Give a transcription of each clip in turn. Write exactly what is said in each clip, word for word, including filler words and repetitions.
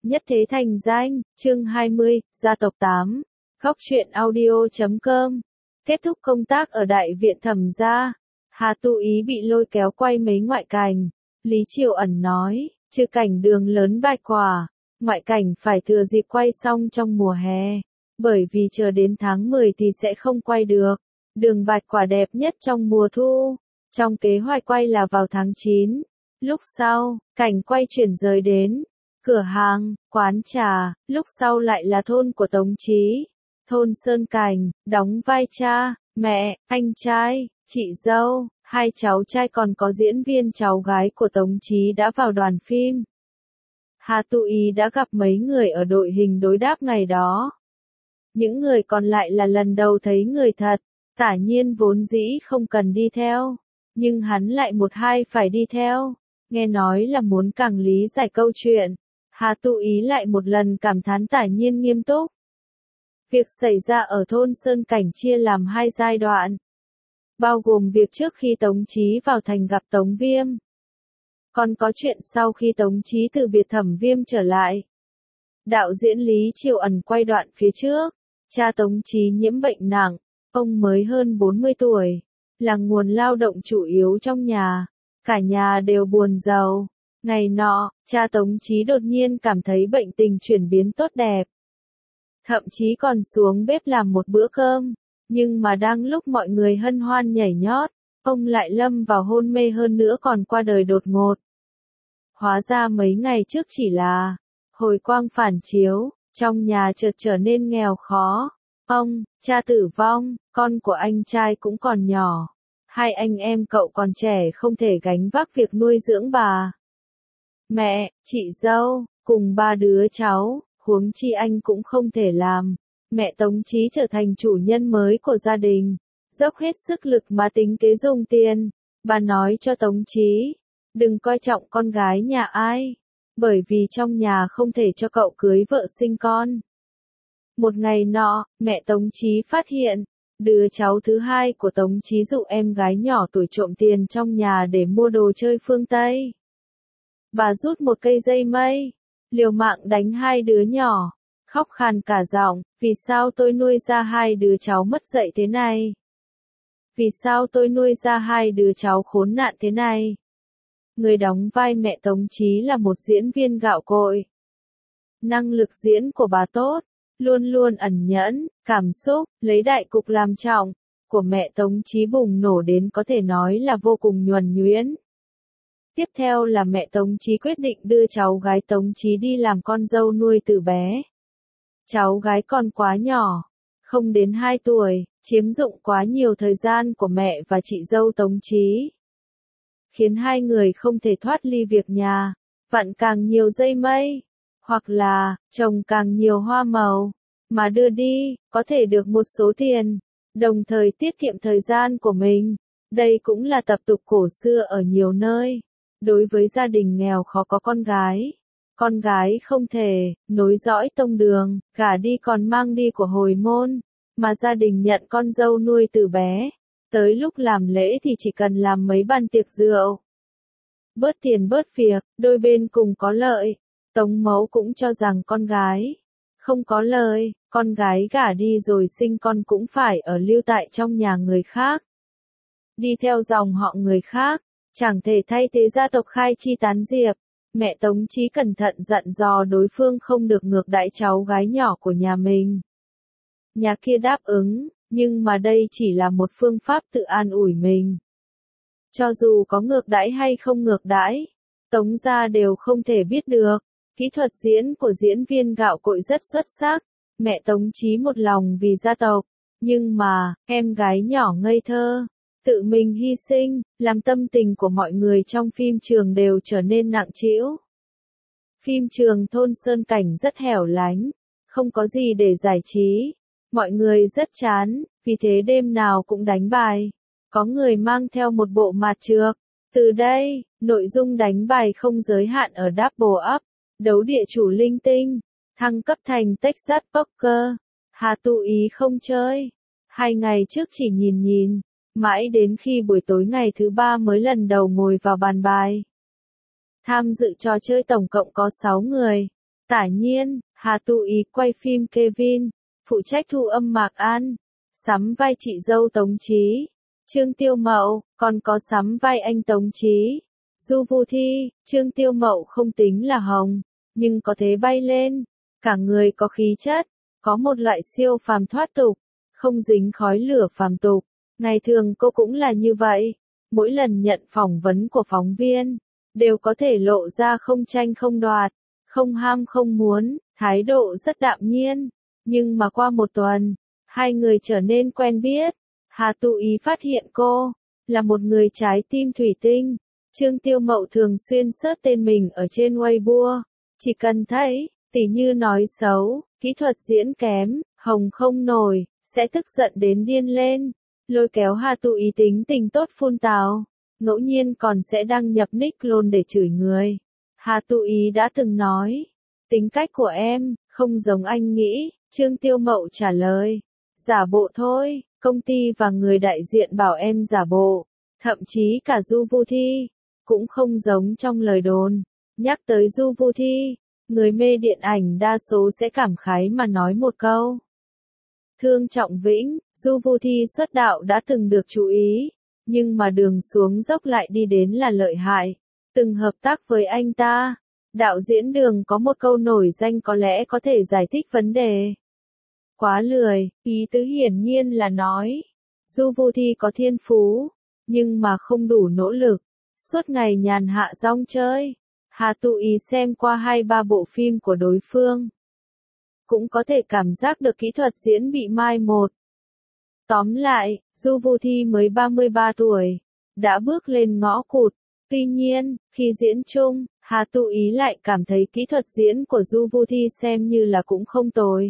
Nhất thế thành danh, chương hai mươi, gia tộc tám, góc truyện audio chấm com. Kết thúc công tác ở đại viện Thẩm gia, Hà Tu Ý bị lôi kéo quay mấy ngoại cảnh. Lý Triều Ẩn nói, trừ cảnh đường lớn Bạch Quả, ngoại cảnh phải thừa dịp quay xong trong mùa hè, bởi vì chờ đến tháng mười thì sẽ không quay được. Đường Bạch Quả đẹp nhất trong mùa thu, trong kế hoạch quay là vào tháng chín. Lúc sau, cảnh quay chuyển rời đến cửa hàng, quán trà, lúc sau lại là thôn của Tống Chí, thôn Sơn Cảnh, đóng vai cha, mẹ, anh trai, chị dâu, hai cháu trai còn có diễn viên cháu gái của Tống Chí đã vào đoàn phim. Hà Tu Ý đã gặp mấy người ở đội hình đối đáp ngày đó. Những người còn lại là lần đầu thấy người thật, Tả Nhiên vốn dĩ không cần đi theo, nhưng hắn lại một hai phải đi theo, nghe nói là muốn càng lý giải câu chuyện. Hà Tu Ý lại một lần cảm thán Tả Nhiên nghiêm túc. Việc xảy ra ở thôn Sơn Cảnh chia làm hai giai đoạn, bao gồm việc trước khi Tống Chí vào thành gặp Tống Viêm, còn có chuyện sau khi Tống Chí từ biệt Thẩm Viêm trở lại. Đạo diễn Lý Triều Ẩn quay đoạn phía trước, cha Tống Chí nhiễm bệnh nặng, ông mới hơn bốn mươi tuổi, là nguồn lao động chủ yếu trong nhà, cả nhà đều buồn rầu. Ngày nọ, cha Tống Chí đột nhiên cảm thấy bệnh tình chuyển biến tốt đẹp. Thậm chí còn xuống bếp làm một bữa cơm, nhưng mà đang lúc mọi người hân hoan nhảy nhót, ông lại lâm vào hôn mê hơn nữa còn qua đời đột ngột. Hóa ra mấy ngày trước chỉ là hồi quang phản chiếu, trong nhà chợt trở nên nghèo khó. Ông, cha tử vong, con của anh trai cũng còn nhỏ. Hai anh em cậu còn trẻ không thể gánh vác việc nuôi dưỡng bà mẹ, chị dâu, cùng ba đứa cháu, huống chi anh cũng không thể làm. Mẹ Tống Chí trở thành chủ nhân mới của gia đình, dốc hết sức lực mà tính kế dùng tiền. Bà nói cho Tống Chí, đừng coi trọng con gái nhà ai, bởi vì trong nhà không thể cho cậu cưới vợ sinh con. Một ngày nọ, mẹ Tống Chí phát hiện, đứa cháu thứ hai của Tống Chí dụ em gái nhỏ tuổi trộm tiền trong nhà để mua đồ chơi phương Tây. Bà rút một cây dây mây, liều mạng đánh hai đứa nhỏ, khóc khàn cả giọng, vì sao tôi nuôi ra hai đứa cháu mất dạy thế này? Vì sao tôi nuôi ra hai đứa cháu khốn nạn thế này? Người đóng vai mẹ Tống Chí là một diễn viên gạo cội. Năng lực diễn của bà tốt, luôn luôn ẩn nhẫn, cảm xúc, lấy đại cục làm trọng, của mẹ Tống Chí bùng nổ đến có thể nói là vô cùng nhuần nhuyễn. Tiếp theo là mẹ Tống Chí quyết định đưa cháu gái Tống Chí đi làm con dâu nuôi từ bé. Cháu gái còn quá nhỏ, không đến hai tuổi, chiếm dụng quá nhiều thời gian của mẹ và chị dâu Tống Chí, khiến hai người không thể thoát ly việc nhà, vặn càng nhiều dây mây, hoặc là trồng càng nhiều hoa màu, mà đưa đi, có thể được một số tiền, đồng thời tiết kiệm thời gian của mình. Đây cũng là tập tục cổ xưa ở nhiều nơi. Đối với gia đình nghèo khó có con gái, con gái không thể nối dõi tông đường, gả đi còn mang đi của hồi môn, mà gia đình nhận con dâu nuôi từ bé. Tới lúc làm lễ thì chỉ cần làm mấy bàn tiệc rượu. Bớt tiền bớt việc, đôi bên cùng có lợi. Tống mẫu cũng cho rằng con gái không có lời, con gái gả đi rồi sinh con cũng phải ở lưu tại trong nhà người khác. Đi theo dòng họ người khác, chẳng thể thay thế gia tộc khai chi tán diệp. Mẹ Tống Chí cẩn thận dặn dò đối phương không được ngược đãi cháu gái nhỏ của nhà mình. Nhà kia đáp ứng, nhưng mà đây chỉ là một phương pháp tự an ủi mình. Cho dù có ngược đãi hay không ngược đãi, Tống gia đều không thể biết được. Kỹ thuật diễn của diễn viên gạo cội rất xuất sắc, mẹ Tống Chí một lòng vì gia tộc, nhưng mà, em gái nhỏ ngây thơ, tự mình hy sinh, làm tâm tình của mọi người trong phim trường đều trở nên nặng trĩu. Phim trường thôn Sơn Cảnh rất hẻo lánh, không có gì để giải trí, mọi người rất chán, vì thế đêm nào cũng đánh bài, có người mang theo một bộ mạt trược. Từ đây, nội dung đánh bài không giới hạn ở Double Up, đấu địa chủ linh tinh, thăng cấp thành Texas Poker. Hà Tu Ý không chơi, hai ngày trước chỉ nhìn nhìn, mãi đến khi buổi tối ngày thứ ba mới lần đầu ngồi vào bàn bài. Tham dự trò chơi tổng cộng có sáu người, Tả Nhiên, Hà Tu Ý quay phim Kevin, phụ trách thu âm Mạc An, sắm vai chị dâu Tống Chí, Trương Tiêu Mậu, còn có sắm vai anh Tống Chí, Du Vu Thi. Trương Tiêu Mậu không tính là hồng, nhưng có thế bay lên, cả người có khí chất, có một loại siêu phàm thoát tục, không dính khói lửa phàm tục. Ngày thường cô cũng là như vậy, mỗi lần nhận phỏng vấn của phóng viên, đều có thể lộ ra không tranh không đoạt, không ham không muốn, thái độ rất đạm nhiên. Nhưng mà qua một tuần, hai người trở nên quen biết. Hà Tu Ý phát hiện cô là một người trái tim thủy tinh. Trương Tiêu Mậu thường xuyên search tên mình ở trên Weibo, chỉ cần thấy, tỉ như nói xấu, kỹ thuật diễn kém, hồng không nổi, sẽ tức giận đến điên lên, lôi kéo Hà Tu Ý tính tình tốt phun tào, ngẫu nhiên còn sẽ đăng nhập nick clone để chửi người. Hà Tu Ý đã từng nói, tính cách của em, không giống anh nghĩ. Trương Tiêu Mậu trả lời, giả bộ thôi, công ty và người đại diện bảo em giả bộ, thậm chí cả Du Vu Thi, cũng không giống trong lời đồn. Nhắc tới Du Vu Thi, người mê điện ảnh đa số sẽ cảm khái mà nói một câu. Thương Trọng Vĩnh, Du Vu Thi xuất đạo đã từng được chú ý, nhưng mà đường xuống dốc lại đi đến là lợi hại. Từng hợp tác với anh ta, đạo diễn Đường có một câu nổi danh có lẽ có thể giải thích vấn đề. Quá lười, ý tứ hiển nhiên là nói, Du Vu Thi có thiên phú, nhưng mà không đủ nỗ lực, suốt ngày nhàn hạ rong chơi. Hà Tu Ý xem qua hai ba bộ phim của đối phương, cũng có thể cảm giác được kỹ thuật diễn bị mai một. Tóm lại, Du Vu Thi mới ba mươi ba tuổi, đã bước lên ngõ cụt. Tuy nhiên, khi diễn chung, Hà Tu Ý lại cảm thấy kỹ thuật diễn của Du Vu Thi xem như là cũng không tồi.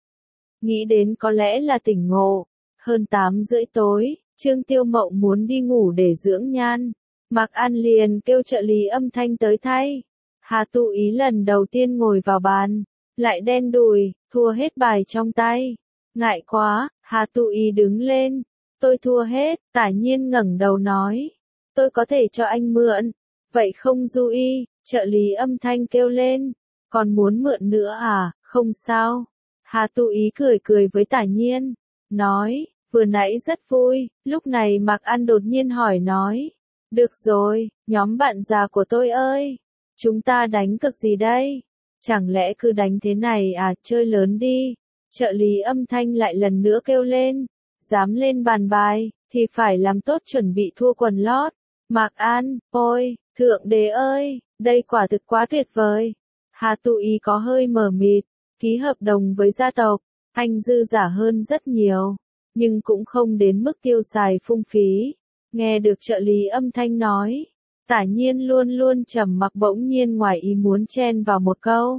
Nghĩ đến có lẽ là tỉnh ngộ. Hơn tám rưỡi tối, Trương Tiêu Mậu muốn đi ngủ để dưỡng nhan. Mạc An liền kêu trợ lý âm thanh tới thay. Hà Tu Ý lần đầu tiên ngồi vào bàn, lại đen đùi, thua hết bài trong tay. Ngại quá, Hà Tu Ý đứng lên. Tôi thua hết, Tả Nhiên ngẩng đầu nói. Tôi có thể cho anh mượn. Vậy không Du Y, trợ lý âm thanh kêu lên. Còn muốn mượn nữa à, không sao. Hà Tu Ý cười cười với Tả Nhiên, nói, vừa nãy rất vui. Lúc này Mạc An đột nhiên hỏi nói, được rồi, nhóm bạn già của tôi ơi, chúng ta đánh cược gì đây? Chẳng lẽ cứ đánh thế này à, chơi lớn đi. Trợ lý âm thanh lại lần nữa kêu lên, dám lên bàn bài, thì phải làm tốt chuẩn bị thua quần lót. Mạc An, ôi, Thượng Đế ơi, đây quả thực quá tuyệt vời. Hà Tu Ý có hơi mờ mịt, ký hợp đồng với gia tộc, anh dư giả hơn rất nhiều, nhưng cũng không đến mức tiêu xài phung phí. Nghe được trợ lý âm thanh nói, Tả Nhiên luôn luôn trầm mặc bỗng nhiên ngoài ý muốn chen vào một câu.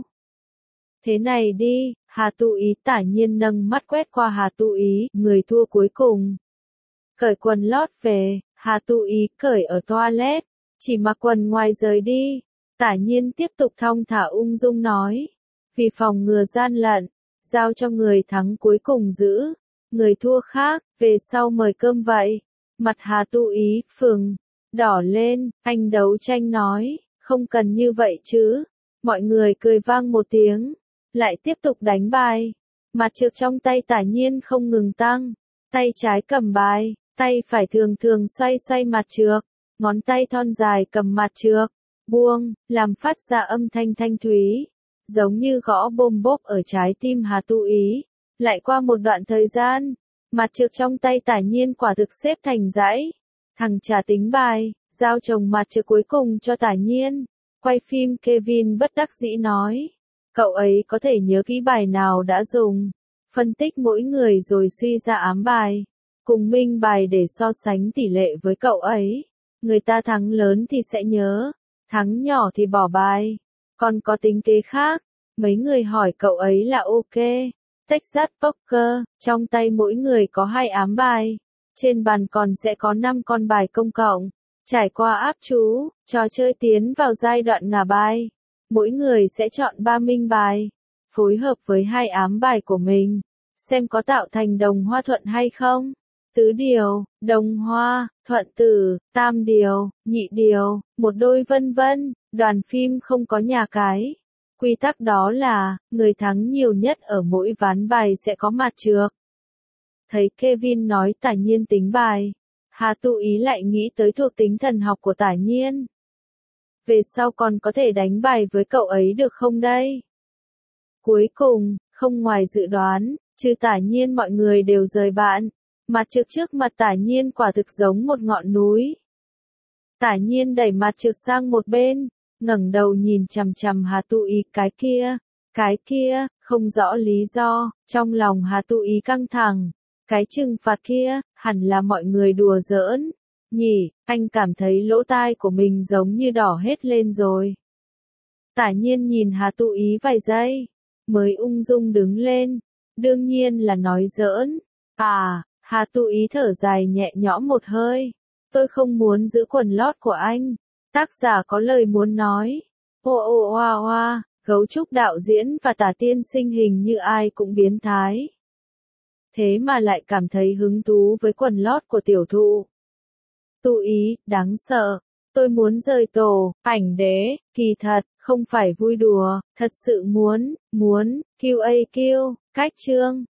Thế này đi, Hà Tu Ý. Tả Nhiên nâng mắt quét qua Hà Tu Ý, người thua cuối cùng. Cởi quần lót về, Hà Tu Ý cởi ở toilet, chỉ mặc quần ngoài rời đi. Tả Nhiên tiếp tục thong thả ung dung nói, vì phòng ngừa gian lận, giao cho người thắng cuối cùng giữ, người thua khác, về sau mời cơm vậy. Mặt Hà Tu Ý phừng đỏ lên, anh đấu tranh nói, không cần như vậy chứ. Mọi người cười vang một tiếng, lại tiếp tục đánh bài. Mặt trược trong tay Tả Nhiên không ngừng tăng, tay trái cầm bài, tay phải thường thường xoay xoay mặt trược, ngón tay thon dài cầm mặt trược, buông, làm phát ra âm thanh thanh thúy, giống như gõ bôm bốp ở trái tim Hà Tu Ý. Lại qua một đoạn thời gian, mặt trược trong tay Tả Nhiên quả thực xếp thành dãy. Thằng trà tính bài, giao chồng mặt trược cuối cùng cho Tả Nhiên. Quay phim Kevin bất đắc dĩ nói, cậu ấy có thể nhớ kỹ bài nào đã dùng, phân tích mỗi người rồi suy ra ám bài, cùng minh bài để so sánh tỷ lệ với cậu ấy. Người ta thắng lớn thì sẽ nhớ, thắng nhỏ thì bỏ bài. Còn có tính kế khác, mấy người hỏi cậu ấy là ok. Texas Poker, trong tay mỗi người có hai ám bài, trên bàn còn sẽ có năm con bài công cộng. Trải qua áp chú, trò chơi tiến vào giai đoạn ngả bài. Mỗi người sẽ chọn ba minh bài, phối hợp với hai ám bài của mình, xem có tạo thành đồng hoa thuận hay không. Tứ điều, đồng hoa, thuận tử, tam điều, nhị điều, một đôi vân vân. Đoàn phim không có nhà cái, Quy tắc đó là, người thắng nhiều nhất ở mỗi ván bài sẽ có mặt trược. Thấy Kevin nói Tả Nhiên tính bài, Hà Tu Ý lại nghĩ tới thuộc tính thần học của Tả Nhiên. Về sau còn có thể đánh bài với cậu ấy được không đây? Cuối cùng, không ngoài dự đoán, trừ Tả Nhiên mọi người đều rời bạn. Mặt trược trước mặt Tả Nhiên quả thực giống một ngọn núi. Tả Nhiên đẩy mặt trược sang một bên, ngẩng đầu nhìn chằm chằm Hà Tu Ý cái kia, cái kia, không rõ lý do, trong lòng Hà Tu Ý căng thẳng. Cái trừng phạt kia, hẳn là mọi người đùa giỡn. Nhỉ, anh cảm thấy lỗ tai của mình giống như đỏ hết lên rồi. Tả Nhiên nhìn Hà Tu Ý vài giây, mới ung dung đứng lên. Đương nhiên là nói giỡn. À, Hà Tu Ý thở dài nhẹ nhõm một hơi. Tôi không muốn giữ quần lót của anh. Tác giả có lời muốn nói. Ô ô oa oa, gấu trúc đạo diễn và Tả tiên sinh hình như ai cũng biến thái. Thế mà lại cảm thấy hứng thú với quần lót của tiểu thụ. Tu Ý, đáng sợ. Tôi muốn rời tổ, ảnh đế, kỳ thật, không phải vui đùa, thật sự muốn, muốn, Q A Q, cách chương.